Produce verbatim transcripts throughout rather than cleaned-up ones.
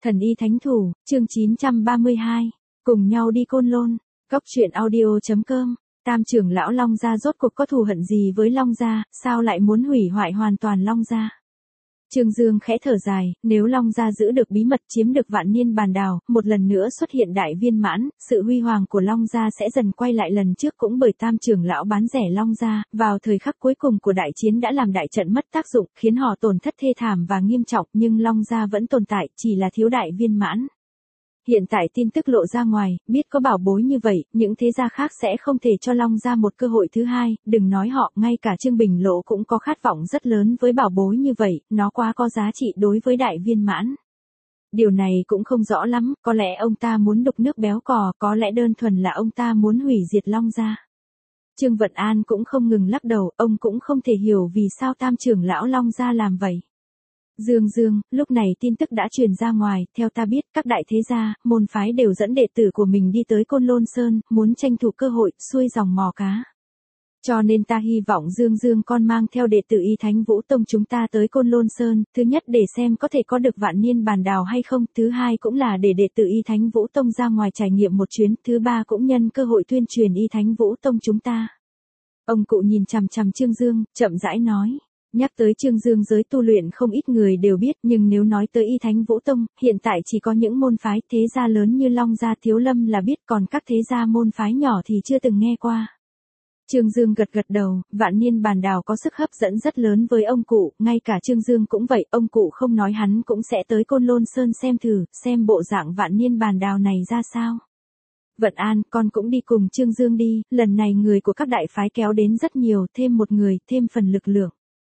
Thần y thánh thủ, chương chín trăm ba mươi hai, cùng nhau đi Côn Lôn, Cóc truyện audio chấm com, Tam trưởng lão Long Gia rốt cuộc có thù hận gì với Long Gia, sao lại muốn hủy hoại hoàn toàn Long Gia? Trương Dương khẽ thở dài, nếu Long Gia giữ được bí mật chiếm được vạn niên bàn đào, một lần nữa xuất hiện đại viên mãn, sự huy hoàng của Long Gia sẽ dần quay lại lần trước cũng bởi Tam trưởng lão bán rẻ Long Gia, vào thời khắc cuối cùng của đại chiến đã làm đại trận mất tác dụng, khiến họ tổn thất thê thảm và nghiêm trọng, nhưng Long Gia vẫn tồn tại, chỉ là thiếu đại viên mãn. Hiện tại tin tức lộ ra ngoài, biết có bảo bối như vậy, những thế gia khác sẽ không thể cho Long Gia một cơ hội thứ hai, đừng nói họ, ngay cả Trương Bình Lộ cũng có khát vọng rất lớn với bảo bối như vậy, nó quá có giá trị đối với đại viên mãn. Điều này cũng không rõ lắm, có lẽ ông ta muốn đục nước béo cò, có lẽ đơn thuần là ông ta muốn hủy diệt Long Gia. Trương Vận An cũng không ngừng lắc đầu, ông cũng không thể hiểu vì sao Tam trưởng lão Long Gia làm vậy. Dương Dương, lúc này tin tức đã truyền ra ngoài, theo ta biết, các đại thế gia, môn phái đều dẫn đệ tử của mình đi tới Côn Lôn Sơn, muốn tranh thủ cơ hội, xuôi dòng mò cá. Cho nên ta hy vọng Dương Dương con mang theo đệ tử Y Thánh Vũ Tông chúng ta tới Côn Lôn Sơn, thứ nhất để xem có thể có được vạn niên bàn đào hay không, thứ hai cũng là để đệ tử Y Thánh Vũ Tông ra ngoài trải nghiệm một chuyến, thứ ba cũng nhân cơ hội tuyên truyền Y Thánh Vũ Tông chúng ta. Ông cụ nhìn chằm chằm Trương Dương, chậm rãi nói. Nhắc tới Trương Dương giới tu luyện không ít người đều biết, nhưng nếu nói tới Y Thánh Vũ Tông, hiện tại chỉ có những môn phái thế gia lớn như Long Gia Thiếu Lâm là biết, còn các thế gia môn phái nhỏ thì chưa từng nghe qua. Trương Dương gật gật đầu, vạn niên bàn đào có sức hấp dẫn rất lớn với ông cụ, ngay cả Trương Dương cũng vậy, ông cụ không nói hắn cũng sẽ tới Côn Lôn Sơn xem thử, xem bộ dạng vạn niên bàn đào này ra sao. Vận An, con cũng đi cùng Trương Dương đi, lần này người của các đại phái kéo đến rất nhiều, thêm một người, thêm phần lực lượng.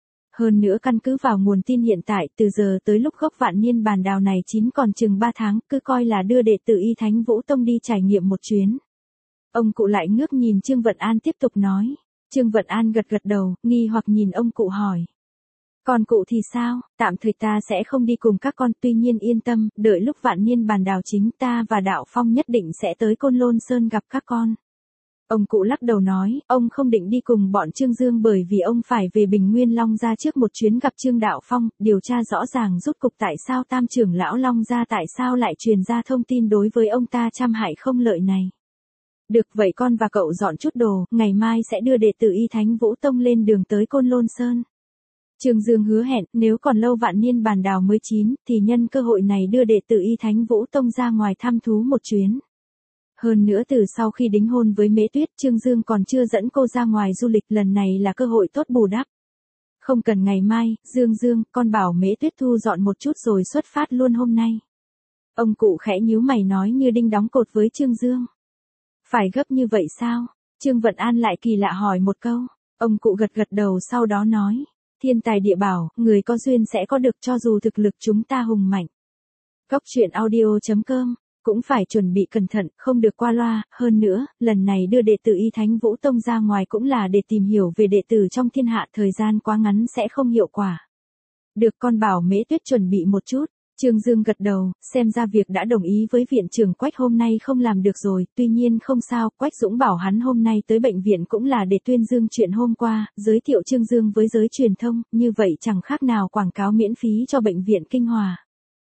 Hơn nữa căn cứ vào nguồn tin hiện tại, từ giờ tới lúc gốc vạn niên bàn đào này chín còn chừng ba tháng, cứ coi là đưa đệ tử Y Thánh Vũ Tông đi trải nghiệm một chuyến. Ông cụ lại ngước nhìn Trương Vận An tiếp tục nói. Trương Vận An gật gật đầu, nghi hoặc nhìn ông cụ hỏi. Còn cụ thì sao, tạm thời ta sẽ không đi cùng các con, tuy nhiên yên tâm, đợi lúc vạn niên bàn đào chính ta và Đạo Phong nhất định sẽ tới Côn Lôn Sơn gặp các con. Ông cụ lắc đầu nói, ông không định đi cùng bọn Trương Dương bởi vì ông phải về Bình Nguyên Long Gia trước một chuyến gặp Trương Đạo Phong, điều tra rõ ràng rốt cục tại sao Tam trưởng lão Long Gia tại sao lại truyền ra thông tin đối với ông ta trăm hại không lợi này. Được vậy con và cậu dọn chút đồ, ngày mai sẽ đưa đệ tử Y Thánh Vũ Tông lên đường tới Côn Lôn Sơn. Trương Dương hứa hẹn, nếu còn lâu vạn niên bàn đào mới chín, thì nhân cơ hội này đưa đệ tử Y Thánh Vũ Tông ra ngoài thăm thú một chuyến. Hơn nữa từ sau khi đính hôn với Mễ Tuyết, Trương Dương còn chưa dẫn cô ra ngoài du lịch, lần này là cơ hội tốt bù đắp. Không cần ngày mai, Dương Dương, con bảo Mễ Tuyết thu dọn một chút rồi xuất phát luôn hôm nay. Ông cụ khẽ nhíu mày nói như đinh đóng cột với Trương Dương. Phải gấp như vậy sao? Trương Vận An lại kỳ lạ hỏi một câu. Ông cụ gật gật đầu sau đó nói. Thiên tài địa bảo, người có duyên sẽ có được cho dù thực lực chúng ta hùng mạnh. Cóc truyện audio chấm com. Cũng phải chuẩn bị cẩn thận, không được qua loa, hơn nữa, lần này đưa đệ tử Y Thánh Vũ Tông ra ngoài cũng là để tìm hiểu về đệ tử trong thiên hạ, thời gian quá ngắn sẽ không hiệu quả. Được, con bảo Mễ Tuyết chuẩn bị một chút. Trương Dương gật đầu, xem ra việc đã đồng ý với viện trưởng Quách hôm nay không làm được rồi, tuy nhiên không sao, Quách Dũng bảo hắn hôm nay tới bệnh viện cũng là để tuyên dương chuyện hôm qua, giới thiệu Trương Dương với giới truyền thông, như vậy chẳng khác nào quảng cáo miễn phí cho bệnh viện Kinh Hòa.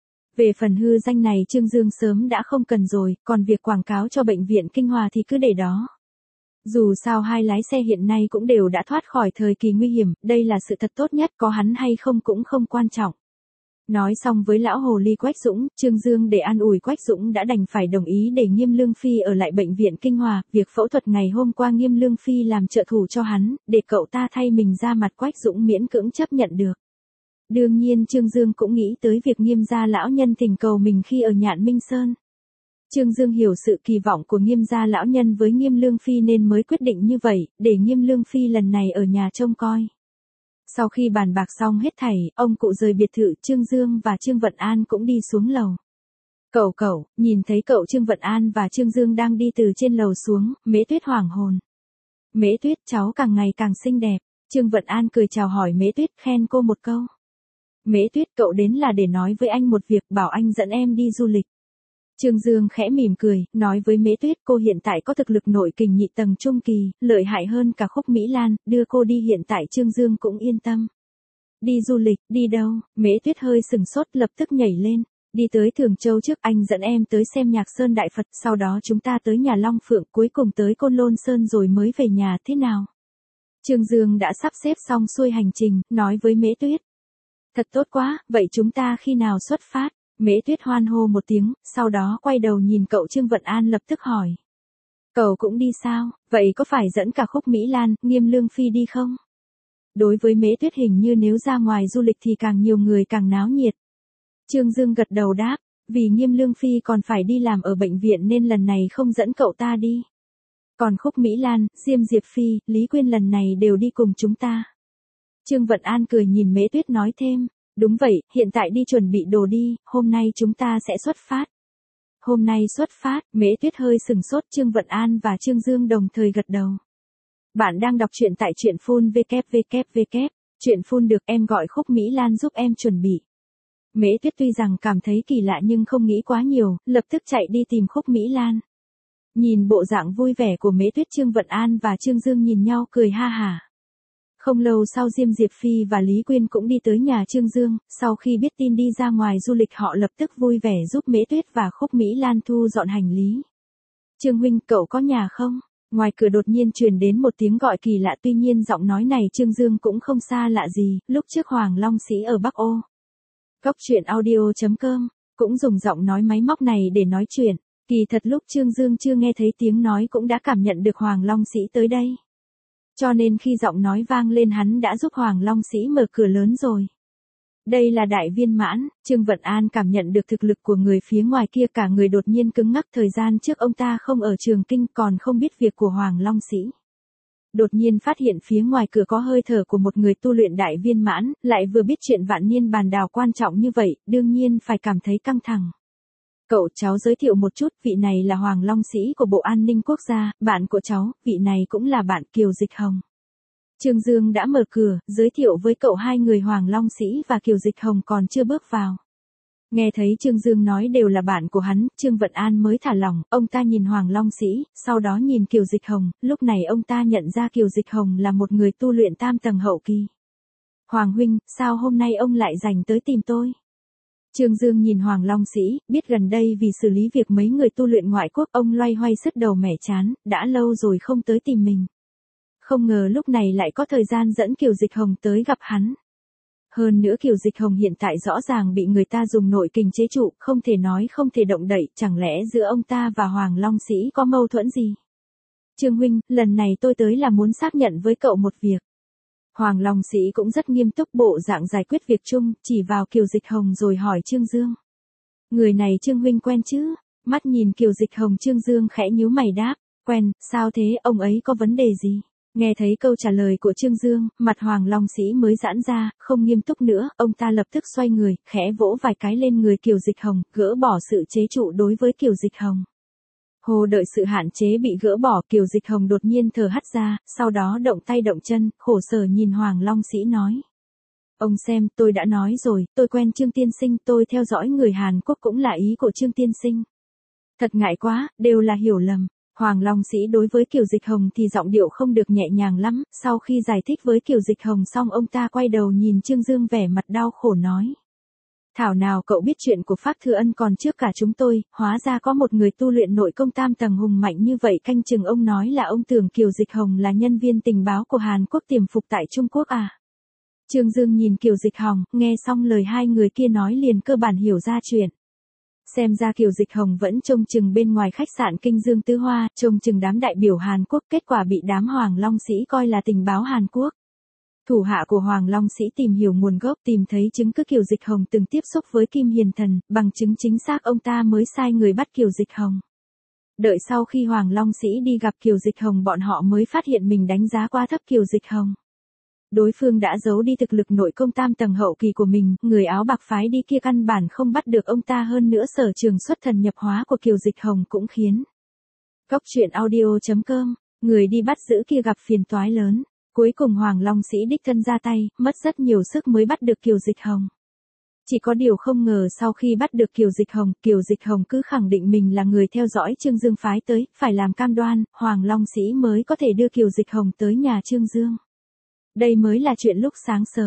Về phần hư danh này Trương Dương sớm đã không cần rồi, còn việc quảng cáo cho bệnh viện Kinh Hòa thì cứ để đó. Dù sao hai lái xe hiện nay cũng đều đã thoát khỏi thời kỳ nguy hiểm, đây là sự thật tốt nhất, có hắn hay không cũng không quan trọng. Nói xong với lão hồ ly Quách Dũng, Trương Dương để an ủi Quách Dũng đã đành phải đồng ý để Nghiêm Lương Phi ở lại bệnh viện Kinh Hòa, việc phẫu thuật ngày hôm qua Nghiêm Lương Phi làm trợ thủ cho hắn, để cậu ta thay mình ra mặt, Quách Dũng miễn cưỡng chấp nhận được. Đương nhiên Trương Dương cũng nghĩ tới việc Nghiêm gia lão nhân thỉnh cầu mình khi ở Nhạn Minh Sơn. Trương Dương hiểu sự kỳ vọng của Nghiêm gia lão nhân với Nghiêm Lương Phi nên mới quyết định như vậy, để Nghiêm Lương Phi lần này ở nhà trông coi. Sau khi bàn bạc xong hết thảy, ông cụ rời biệt thự, Trương Dương và Trương Vận An cũng đi xuống lầu. Cậu cậu, nhìn thấy cậu Trương Vận An và Trương Dương đang đi từ trên lầu xuống, Mễ Tuyết hoảng hồn. Mễ Tuyết, cháu càng ngày càng xinh đẹp. Trương Vận An cười chào hỏi Mễ Tuyết, khen cô một câu. Mễ Tuyết, cậu đến là để nói với anh một việc, bảo anh dẫn em đi du lịch. Trương Dương khẽ mỉm cười, nói với Mễ Tuyết, cô hiện tại có thực lực nội kình nhị tầng trung kỳ, lợi hại hơn cả Khúc Mỹ Lan, đưa cô đi hiện tại Trương Dương cũng yên tâm. Đi du lịch, đi đâu? Mễ Tuyết hơi sừng sốt lập tức nhảy lên. Đi tới Thường Châu trước, anh dẫn em tới xem Nhạc Sơn Đại Phật, sau đó chúng ta tới nhà Long Phượng, cuối cùng tới Côn Lôn Sơn rồi mới về nhà, thế nào? Trương Dương đã sắp xếp xong xuôi hành trình, nói với Mễ Tuyết. Thật tốt quá, vậy chúng ta khi nào xuất phát? Mễ Tuyết hoan hô một tiếng, sau đó quay đầu nhìn cậu Trương Vận An lập tức hỏi. Cậu cũng đi sao, vậy có phải dẫn cả Khúc Mỹ Lan, Nghiêm Lương Phi đi không? Đối với Mễ Tuyết hình như nếu ra ngoài du lịch thì càng nhiều người càng náo nhiệt. Trương Dương gật đầu đáp, vì Nghiêm Lương Phi còn phải đi làm ở bệnh viện nên lần này không dẫn cậu ta đi. Còn Khúc Mỹ Lan, Diêm Diệp Phi, Lý Quyên lần này đều đi cùng chúng ta. Trương Vận An cười nhìn Mễ Tuyết nói thêm, đúng vậy, hiện tại đi chuẩn bị đồ đi, hôm nay chúng ta sẽ xuất phát. Hôm nay xuất phát, Mễ Tuyết hơi sừng sốt, Trương Vận An và Trương Dương đồng thời gật đầu. Bạn đang đọc truyện tại truyện phun vê kép vê kép vê kép, truyện phun được em gọi Khúc Mỹ Lan giúp em chuẩn bị. Mễ Tuyết tuy rằng cảm thấy kỳ lạ nhưng không nghĩ quá nhiều, lập tức chạy đi tìm Khúc Mỹ Lan. Nhìn bộ dạng vui vẻ của Mễ Tuyết, Trương Vận An và Trương Dương nhìn nhau cười ha hả. Không lâu sau Diêm Diệp Phi và Lý Quyên cũng đi tới nhà Trương Dương, sau khi biết tin đi ra ngoài du lịch họ lập tức vui vẻ giúp Mễ Tuyết và Khúc Mỹ Lan thu dọn hành lý. Trương huynh, cậu có nhà không? Ngoài cửa đột nhiên truyền đến một tiếng gọi kỳ lạ, tuy nhiên giọng nói này Trương Dương cũng không xa lạ gì, lúc trước Hoàng Long Sĩ ở Bắc Ô. Cốc truyện audio chấm com cũng dùng giọng nói máy móc này để nói chuyện. Kỳ thật lúc Trương Dương chưa nghe thấy tiếng nói cũng đã cảm nhận được Hoàng Long Sĩ tới đây. Cho nên khi giọng nói vang lên hắn đã giúp Hoàng Long Sĩ mở cửa lớn rồi. Đây là đại viên mãn, Trương Vận An cảm nhận được thực lực của người phía ngoài kia, cả người đột nhiên cứng ngắc, thời gian trước ông ta không ở Trường Kinh còn không biết việc của Hoàng Long Sĩ. Đột nhiên phát hiện phía ngoài cửa có hơi thở của một người tu luyện đại viên mãn, lại vừa biết chuyện vạn niên bàn đào quan trọng như vậy, đương nhiên phải cảm thấy căng thẳng. Cậu, cháu giới thiệu một chút, vị này là Hoàng Long Sĩ của Bộ An ninh Quốc gia, bạn của cháu, vị này cũng là bạn Kiều Dịch Hồng. Trương Dương đã mở cửa, giới thiệu với cậu hai người Hoàng Long Sĩ và Kiều Dịch Hồng còn chưa bước vào. Nghe thấy Trương Dương nói đều là bạn của hắn, Trương Vận An mới thả lỏng, ông ta nhìn Hoàng Long Sĩ, sau đó nhìn Kiều Dịch Hồng, lúc này ông ta nhận ra Kiều Dịch Hồng là một người tu luyện tam tầng hậu kỳ. Hoàng huynh, sao hôm nay ông lại dành tới tìm tôi? Trương Dương nhìn Hoàng Long Sĩ, biết gần đây vì xử lý việc mấy người tu luyện ngoại quốc ông loay hoay sứt đầu mẻ chán, đã lâu rồi không tới tìm mình. Không ngờ lúc này lại có thời gian dẫn Kiều Dịch Hồng tới gặp hắn. Hơn nữa Kiều Dịch Hồng hiện tại rõ ràng bị người ta dùng nội kình chế trụ, không thể nói không thể động đậy, chẳng lẽ giữa ông ta và Hoàng Long Sĩ có mâu thuẫn gì? Trương huynh, lần này tôi tới là muốn xác nhận với cậu một việc. Hoàng Long Sĩ cũng rất nghiêm túc, bộ dạng giải quyết việc chung, chỉ vào Kiều Dịch Hồng rồi hỏi Trương Dương. Người này Trương huynh quen chứ? Mắt nhìn Kiều Dịch Hồng, Trương Dương khẽ nhíu mày đáp, quen, sao thế, ông ấy có vấn đề gì? Nghe thấy câu trả lời của Trương Dương, mặt Hoàng Long Sĩ mới giãn ra, không nghiêm túc nữa, ông ta lập tức xoay người, khẽ vỗ vài cái lên người Kiều Dịch Hồng, gỡ bỏ sự chế trụ đối với Kiều Dịch Hồng. Hồ đợi sự hạn chế bị gỡ bỏ, Kiều Dịch Hồng đột nhiên thở hắt ra, sau đó động tay động chân, khổ sở nhìn Hoàng Long Sĩ nói. Ông xem, tôi đã nói rồi, tôi quen Trương tiên sinh, tôi theo dõi người Hàn Quốc cũng là ý của Trương tiên sinh. Thật ngại quá, đều là hiểu lầm. Hoàng Long Sĩ đối với Kiều Dịch Hồng thì giọng điệu không được nhẹ nhàng lắm, sau khi giải thích với Kiều Dịch Hồng xong ông ta quay đầu nhìn Trương Dương vẻ mặt đau khổ nói. Thảo nào cậu biết chuyện của Phác Thừa Ân còn trước cả chúng tôi, hóa ra có một người tu luyện nội công tam tầng hùng mạnh như vậy, canh chừng ông nói là ông tưởng Kiều Dịch Hồng là nhân viên tình báo của Hàn Quốc tiềm phục tại Trung Quốc à. Trương Dương nhìn Kiều Dịch Hồng, nghe xong lời hai người kia nói liền cơ bản hiểu ra chuyện. Xem ra Kiều Dịch Hồng vẫn trông chừng bên ngoài khách sạn Kinh Dương Tứ Hoa, trông chừng đám đại biểu Hàn Quốc, kết quả bị đám Hoàng Long Sĩ coi là tình báo Hàn Quốc. Thủ hạ của Hoàng Long Sĩ tìm hiểu nguồn gốc, tìm thấy chứng cứ Kiều Dịch Hồng từng tiếp xúc với Kim Hiền Thần, bằng chứng chính xác ông ta mới sai người bắt Kiều Dịch Hồng. Đợi sau khi Hoàng Long Sĩ đi gặp Kiều Dịch Hồng bọn họ mới phát hiện mình đánh giá quá thấp Kiều Dịch Hồng. Đối phương đã giấu đi thực lực nội công tam tầng hậu kỳ của mình, người áo bạc phái đi kia căn bản không bắt được ông ta, hơn nữa sở trường xuất thần nhập hóa của Kiều Dịch Hồng cũng khiến. Cốc truyện audio chấm com, người đi bắt giữ kia gặp phiền toái lớn, cuối cùng Hoàng Long Sĩ đích thân ra tay, mất rất nhiều sức mới bắt được Kiều Dịch Hồng. Chỉ có điều không ngờ sau khi bắt được Kiều Dịch Hồng, Kiều Dịch Hồng cứ khẳng định mình là người theo dõi Trương Dương phái tới, phải làm cam đoan, Hoàng Long Sĩ mới có thể đưa Kiều Dịch Hồng tới nhà Trương Dương. Đây mới là chuyện lúc sáng sớm.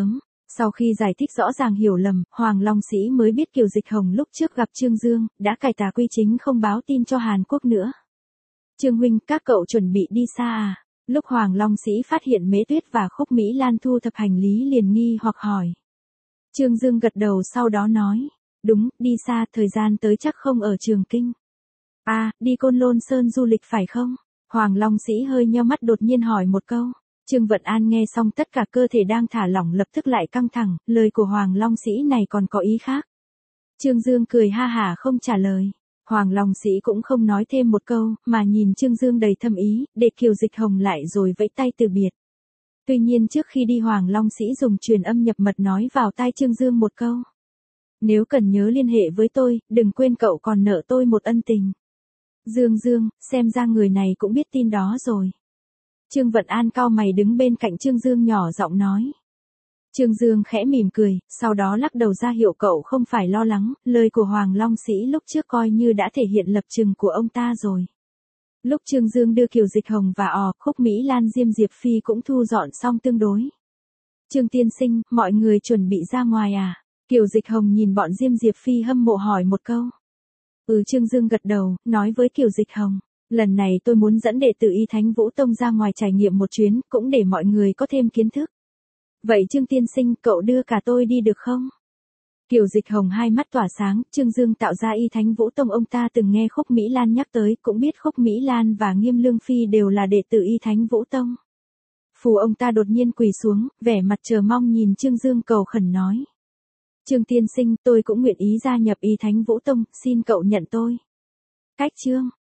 Sau khi giải thích rõ ràng hiểu lầm, Hoàng Long Sĩ mới biết Kiều Dịch Hồng lúc trước gặp Trương Dương, đã cải tà quy chính không báo tin cho Hàn Quốc nữa. Trương huynh, các cậu chuẩn bị đi xa à? Lúc Hoàng Long Sĩ phát hiện Mễ Tuyết và Khúc Mỹ Lan thu thập hành lý liền nghi hoặc hỏi. Trương Dương gật đầu sau đó nói. Đúng, đi xa, thời gian tới chắc không ở Trường Kinh. À, đi Côn Lôn Sơn du lịch phải không? Hoàng Long Sĩ hơi nheo mắt đột nhiên hỏi một câu. Trương Vận An nghe xong tất cả cơ thể đang thả lỏng lập tức lại căng thẳng, lời của Hoàng Long Sĩ này còn có ý khác. Trương Dương cười ha hả không trả lời. Hoàng Long Sĩ cũng không nói thêm một câu, mà nhìn Trương Dương đầy thâm ý, để Kiều Dịch Hồng lại rồi vẫy tay từ biệt. Tuy nhiên trước khi đi Hoàng Long Sĩ dùng truyền âm nhập mật nói vào tai Trương Dương một câu. Nếu cần nhớ liên hệ với tôi, đừng quên cậu còn nợ tôi một ân tình. Dương Dương, xem ra người này cũng biết tin đó rồi. Trương Vận An cau mày đứng bên cạnh Trương Dương nhỏ giọng nói. Trương Dương khẽ mỉm cười, sau đó lắc đầu ra hiệu cậu không phải lo lắng, lời của Hoàng Long Sĩ lúc trước coi như đã thể hiện lập trường của ông ta rồi. Lúc Trương Dương đưa Kiều Dịch Hồng và ò, Khúc Mỹ Lan Diêm Diệp Phi cũng thu dọn xong tương đối. Trương tiên sinh, mọi người chuẩn bị ra ngoài à? Kiều Dịch Hồng nhìn bọn Diêm Diệp Phi hâm mộ hỏi một câu. Ừ, Trương Dương gật đầu, nói với Kiều Dịch Hồng. Lần này tôi muốn dẫn đệ tử Y Thánh Vũ Tông ra ngoài trải nghiệm một chuyến, cũng để mọi người có thêm kiến thức. Vậy Trương tiên sinh, cậu đưa cả tôi đi được không? Kiều Dịch Hồng hai mắt tỏa sáng, Trương Dương tạo ra Y Thánh Vũ Tông ông ta từng nghe Khúc Mỹ Lan nhắc tới, cũng biết Khúc Mỹ Lan và Nghiêm Lương Phi đều là đệ tử Y Thánh Vũ Tông. Phù ông ta đột nhiên quỳ xuống, vẻ mặt chờ mong nhìn Trương Dương cầu khẩn nói. Trương tiên sinh, tôi cũng nguyện ý gia nhập Y Thánh Vũ Tông, xin cậu nhận tôi. Cách chương